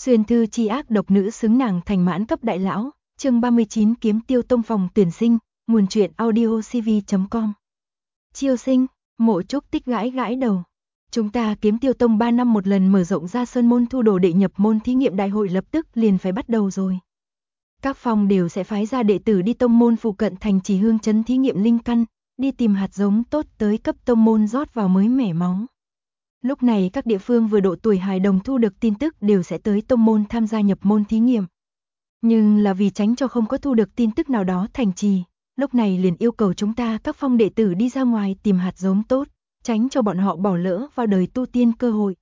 Xuyên thư chi ác độc nữ xứng nàng thành mãn cấp đại lão, chương 39 Kiếm Tiêu Tông phòng tuyển sinh, nguồn truyện audiocv.com. Chiêu sinh, Mộ Trúc Tích gãi gãi đầu. Chúng ta Kiếm Tiêu Tông 3 năm một lần mở rộng ra sơn môn thu đồ đệ nhập môn thí nghiệm đại hội lập tức liền phải bắt đầu rồi. Các phòng đều sẽ phái ra đệ tử đi tông môn phụ cận thành trì hương trấn thí nghiệm linh căn, đi tìm hạt giống tốt tới cấp tông môn rót vào mới mẻ máu. Lúc này các địa phương vừa độ tuổi hài đồng thu được tin tức đều sẽ tới tông môn tham gia nhập môn thí nghiệm. Nhưng là vì tránh cho không có thu được tin tức nào đó thành trì, lúc này liền yêu cầu chúng ta các phong đệ tử đi ra ngoài tìm hạt giống tốt, tránh cho bọn họ bỏ lỡ vào đời tu tiên cơ hội.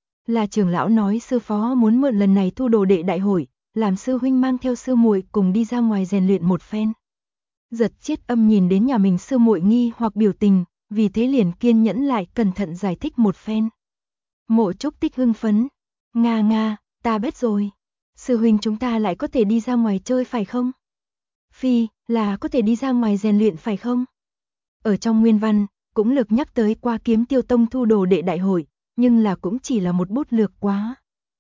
Là trưởng lão nói sư phó muốn mượn lần này thu đồ đệ đại hội, làm sư huynh mang theo sư muội cùng đi ra ngoài rèn luyện một phen. Giật Chiết Âm nhìn đến nhà mình sư muội nghi hoặc biểu tình, vì thế liền kiên nhẫn lại cẩn thận giải thích một phen. Mộ Trúc Tích hưng phấn, nga, ta biết rồi. Sư huynh chúng ta lại có thể đi ra ngoài chơi phải không? Phi, là có thể đi ra ngoài rèn luyện phải không? Ở trong nguyên văn, cũng lược nhắc tới qua Kiếm Tiêu Tông thu đồ đệ đại hội, nhưng là cũng chỉ là một bút lược quá.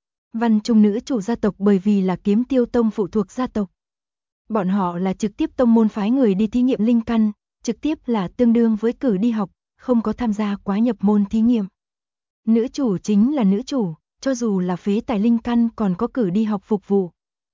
Văn trung nữ chủ gia tộc bởi vì là Kiếm Tiêu Tông phụ thuộc gia tộc. Bọn họ là trực tiếp tông môn phái người đi thí nghiệm linh căn, trực tiếp là tương đương với cử đi học, không có tham gia quá nhập môn thí nghiệm. Nữ chủ chính là nữ chủ, cho dù là phế tài linh căn còn có cử đi học phục vụ.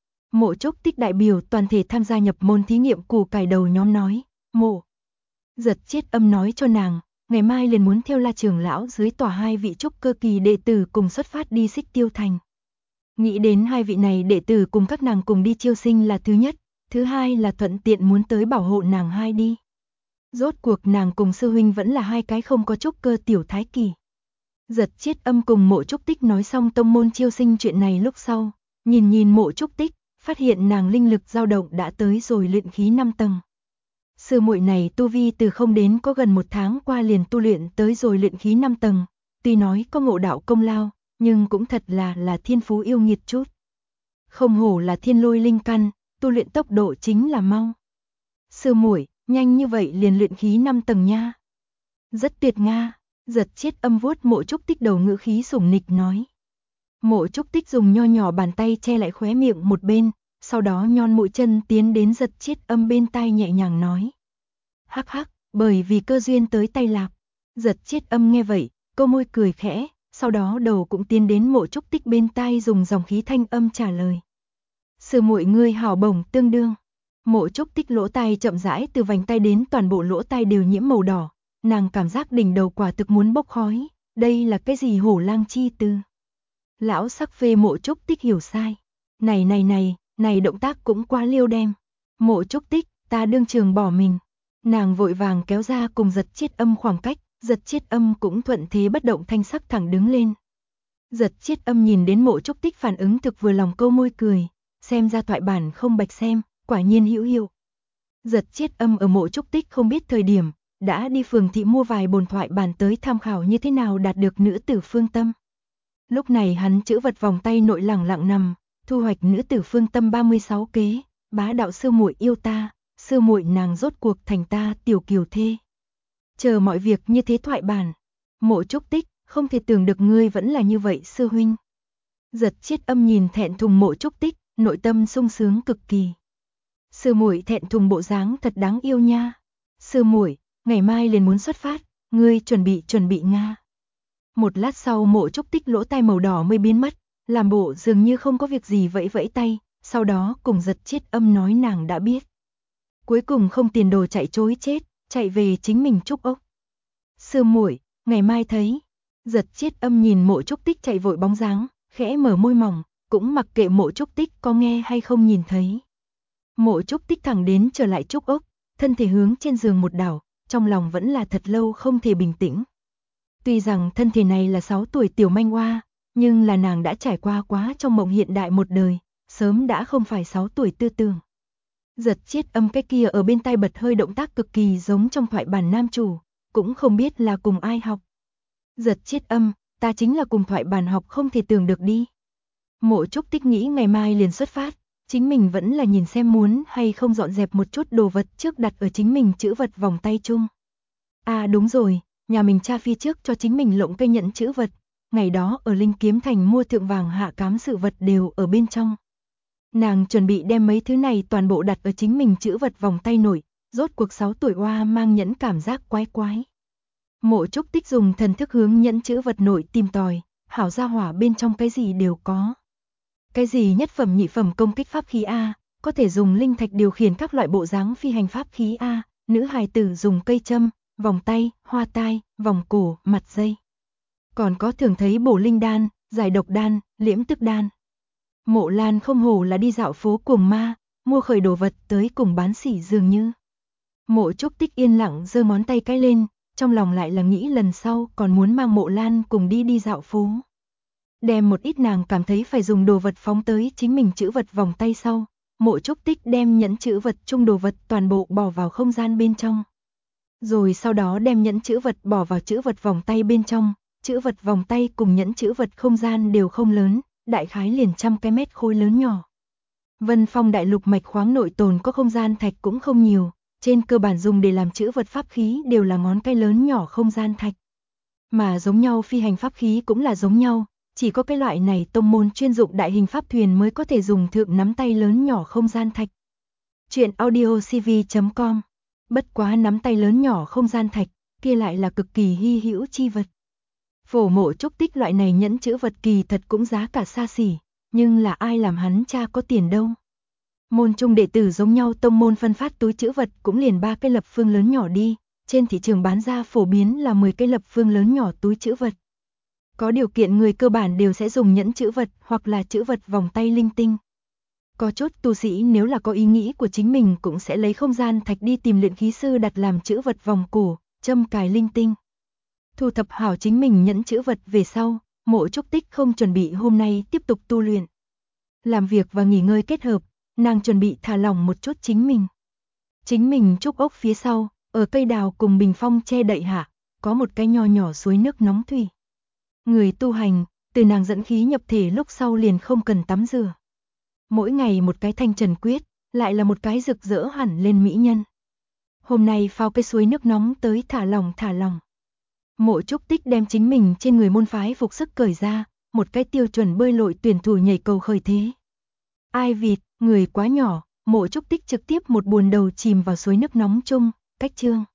Mộ Trúc Tích đại biểu toàn thể tham gia nhập môn thí nghiệm củ cải đầu nhóm nói, Mộ. Giật Chiết Âm nói cho nàng, ngày mai liền muốn theo La trưởng lão dưới tòa 2 vị trúc cơ kỳ đệ tử cùng xuất phát đi Xích Tiêu Thành. Nghĩ đến 2 vị này đệ tử cùng các nàng cùng đi chiêu sinh là thứ nhất, thứ hai là thuận tiện muốn tới bảo hộ nàng hai đi. Rốt cuộc nàng cùng sư huynh vẫn là 2 cái không có trúc cơ tiểu thái kỳ. Giật Chiết Âm cùng Mộ Trúc Tích nói xong tông môn chiêu sinh chuyện này lúc sau, nhìn Mộ Trúc Tích, phát hiện nàng linh lực dao động đã tới rồi luyện khí 5 tầng. Sư muội này tu vi từ không đến có gần 1 tháng qua liền tu luyện tới rồi luyện khí 5 tầng, tuy nói có ngộ đạo công lao, nhưng cũng thật là thiên phú yêu nghiệt chút. Không hổ là thiên lôi linh căn, tu luyện tốc độ chính là mau. Sư muội, nhanh như vậy liền luyện khí 5 tầng nha. Rất tuyệt nga. Giật Chiết Âm vuốt Mộ Trúc Tích đầu ngữ khí sủng nịch nói. Mộ Trúc Tích dùng nho nhỏ bàn tay che lại khóe miệng một bên, sau đó nhon mũi chân tiến đến Giật Chiết Âm bên tai nhẹ nhàng nói. Hắc hắc, bởi vì cơ duyên tới tay lạc. Giật Chiết Âm nghe vậy, câu môi cười khẽ, sau đó đầu cũng tiến đến Mộ Trúc Tích bên tai dùng dòng khí thanh âm trả lời. Sư muội ngươi hảo bổng tương đương. Mộ Trúc Tích lỗ tai chậm rãi từ vành tai đến toàn bộ lỗ tai đều nhiễm màu đỏ. Nàng cảm giác đỉnh đầu quả thực muốn bốc khói, đây là cái gì hổ lang chi tư. Lão sắc phê Mộ Trúc Tích hiểu sai. Này động tác cũng quá liêu đem. Mộ Trúc Tích, ta đương trường bỏ mình. Nàng vội vàng kéo ra cùng Giật Chiết Âm khoảng cách, Giật Chiết Âm cũng thuận thế bất động thanh sắc thẳng đứng lên. Giật Chiết Âm nhìn đến Mộ Trúc Tích phản ứng thực vừa lòng câu môi cười, xem ra thoại bản không bạch xem, quả nhiên hữu hiệu. Giật Chiết Âm ở Mộ Trúc Tích không biết thời điểm, đã đi phường thị mua vài bồn thoại bản tới tham khảo như thế nào đạt được nữ tử phương tâm. Lúc này hắn chữ vật vòng tay nội lẳng lặng nằm, thu hoạch nữ tử phương tâm 36 kế, bá đạo sư muội yêu ta, sư muội nàng rốt cuộc thành ta tiểu kiều thê. Chờ mọi việc như thế thoại bản, Mộ Trúc Tích, không thể tưởng được ngươi vẫn là như vậy sư huynh. Giật Chiết Âm nhìn thẹn thùng Mộ Trúc Tích, nội tâm sung sướng cực kỳ. Sư muội thẹn thùng bộ dáng thật đáng yêu nha. Sư muội, ngày mai liền muốn xuất phát, ngươi chuẩn bị nga. Một lát sau Mộ Trúc Tích lỗ tai màu đỏ mới biến mất, làm bộ dường như không có việc gì vẫy vẫy tay, sau đó cùng Giật Chiết Âm nói nàng đã biết. Cuối cùng không tiền đồ chạy trối chết, chạy về chính mình trúc ốc. Sư muội, ngày mai thấy. Giật Chiết Âm nhìn Mộ Trúc Tích chạy vội bóng dáng, khẽ mở môi mỏng, cũng mặc kệ Mộ Trúc Tích có nghe hay không nhìn thấy. Mộ Trúc Tích thẳng đến trở lại trúc ốc, thân thể hướng trên giường một đảo, trong lòng vẫn là thật lâu không thể bình tĩnh. Tuy rằng thân thể này là 6 tuổi tiểu manh hoa, nhưng là nàng đã trải qua quá trong mộng hiện đại một đời, sớm đã không phải 6 tuổi tư tưởng. Giật Chiết Âm cái kia ở bên tai bật hơi động tác cực kỳ giống trong thoại bản nam chủ, cũng không biết là cùng ai học. Giật Chiết Âm, ta chính là cùng thoại bản học không thể tưởng được đi. Mộ Trúc Tích nghĩ ngày mai liền xuất phát, chính mình vẫn là nhìn xem muốn hay không dọn dẹp một chút đồ vật trước đặt ở chính mình chữ vật vòng tay chung. À đúng rồi, nhà mình cha phía trước cho chính mình lộng cây nhẫn chữ vật, ngày đó ở Linh Kiếm Thành mua thượng vàng hạ cám sự vật đều ở bên trong. Nàng chuẩn bị đem mấy thứ này toàn bộ đặt ở chính mình chữ vật vòng tay nổi, rốt cuộc 6 tuổi oa mang nhẫn cảm giác quái quái. Mộ Trúc Tích dùng thần thức hướng nhẫn chữ vật nội tìm tòi, hảo gia hỏa bên trong cái gì đều có. Cái gì nhất phẩm nhị phẩm công kích pháp khí A, có thể dùng linh thạch điều khiển các loại bộ dáng phi hành pháp khí A, nữ hài tử dùng cây châm, vòng tay, hoa tai, vòng cổ, mặt dây. Còn có thường thấy bổ linh đan, giải độc đan, liễm tức đan. Mộ Lan không hổ là đi dạo phố cuồng ma, mua khởi đồ vật tới cùng bán sỉ dường như. Mộ Trúc Tích yên lặng giơ ngón tay cái lên, trong lòng lại là nghĩ lần sau còn muốn mang Mộ Lan cùng đi dạo phố. Đem một ít nàng cảm thấy phải dùng đồ vật phóng tới chính mình chữ vật vòng tay sau, Mộ Trúc Tích đem nhẫn chữ vật chung đồ vật toàn bộ bỏ vào không gian bên trong. Rồi sau đó đem nhẫn chữ vật bỏ vào chữ vật vòng tay bên trong, chữ vật vòng tay cùng nhẫn chữ vật không gian đều không lớn, đại khái liền 100 cái mét khối lớn nhỏ. Vân Phong đại lục mạch khoáng nội tồn có không gian thạch cũng không nhiều, trên cơ bản dùng để làm chữ vật pháp khí đều là ngón cái lớn nhỏ không gian thạch. Mà giống nhau phi hành pháp khí cũng là giống nhau, chỉ có cái loại này tông môn chuyên dụng đại hình pháp thuyền mới có thể dùng thượng nắm tay lớn nhỏ không gian thạch. Chuyện audiocv.com. Bất quá nắm tay lớn nhỏ không gian thạch, kia lại là cực kỳ hy hữu chi vật. Phổ Mộ Trúc Tích loại này nhẫn chữ vật kỳ thật cũng giá cả xa xỉ, nhưng là ai làm hắn cha có tiền đâu. Môn trung đệ tử giống nhau tông môn phân phát túi chữ vật cũng liền 3 cái lập phương lớn nhỏ đi, trên thị trường bán ra phổ biến là 10 cái lập phương lớn nhỏ túi chữ vật. Có điều kiện người cơ bản đều sẽ dùng nhẫn chữ vật hoặc là chữ vật vòng tay linh tinh. Có chút tu sĩ nếu là có ý nghĩ của chính mình cũng sẽ lấy không gian thạch đi tìm luyện khí sư đặt làm chữ vật vòng cổ, châm cài linh tinh. Thu thập hảo chính mình nhẫn chữ vật về sau, Mộ Trúc Tích không chuẩn bị hôm nay tiếp tục tu luyện. Làm việc và nghỉ ngơi kết hợp, nàng chuẩn bị thả lỏng một chút chính mình. Chính mình trúc ốc phía sau, ở cây đào cùng bình phong che đậy hạ, có một cái nho nhỏ suối nước nóng thủy. Người tu hành, từ nàng dẫn khí nhập thể lúc sau liền không cần tắm rửa. Mỗi ngày một cái thanh trần quyết, lại là một cái rực rỡ hẳn lên mỹ nhân. Hôm nay phao cái suối nước nóng tới thả lỏng. Mộ Trúc Tích đem chính mình trên người môn phái phục sức cởi ra, một cái tiêu chuẩn bơi lội tuyển thủ nhảy cầu khởi thế. Ai vịt, người quá nhỏ, Mộ Trúc Tích trực tiếp một buồn đầu chìm vào suối nước nóng chung, cách chương.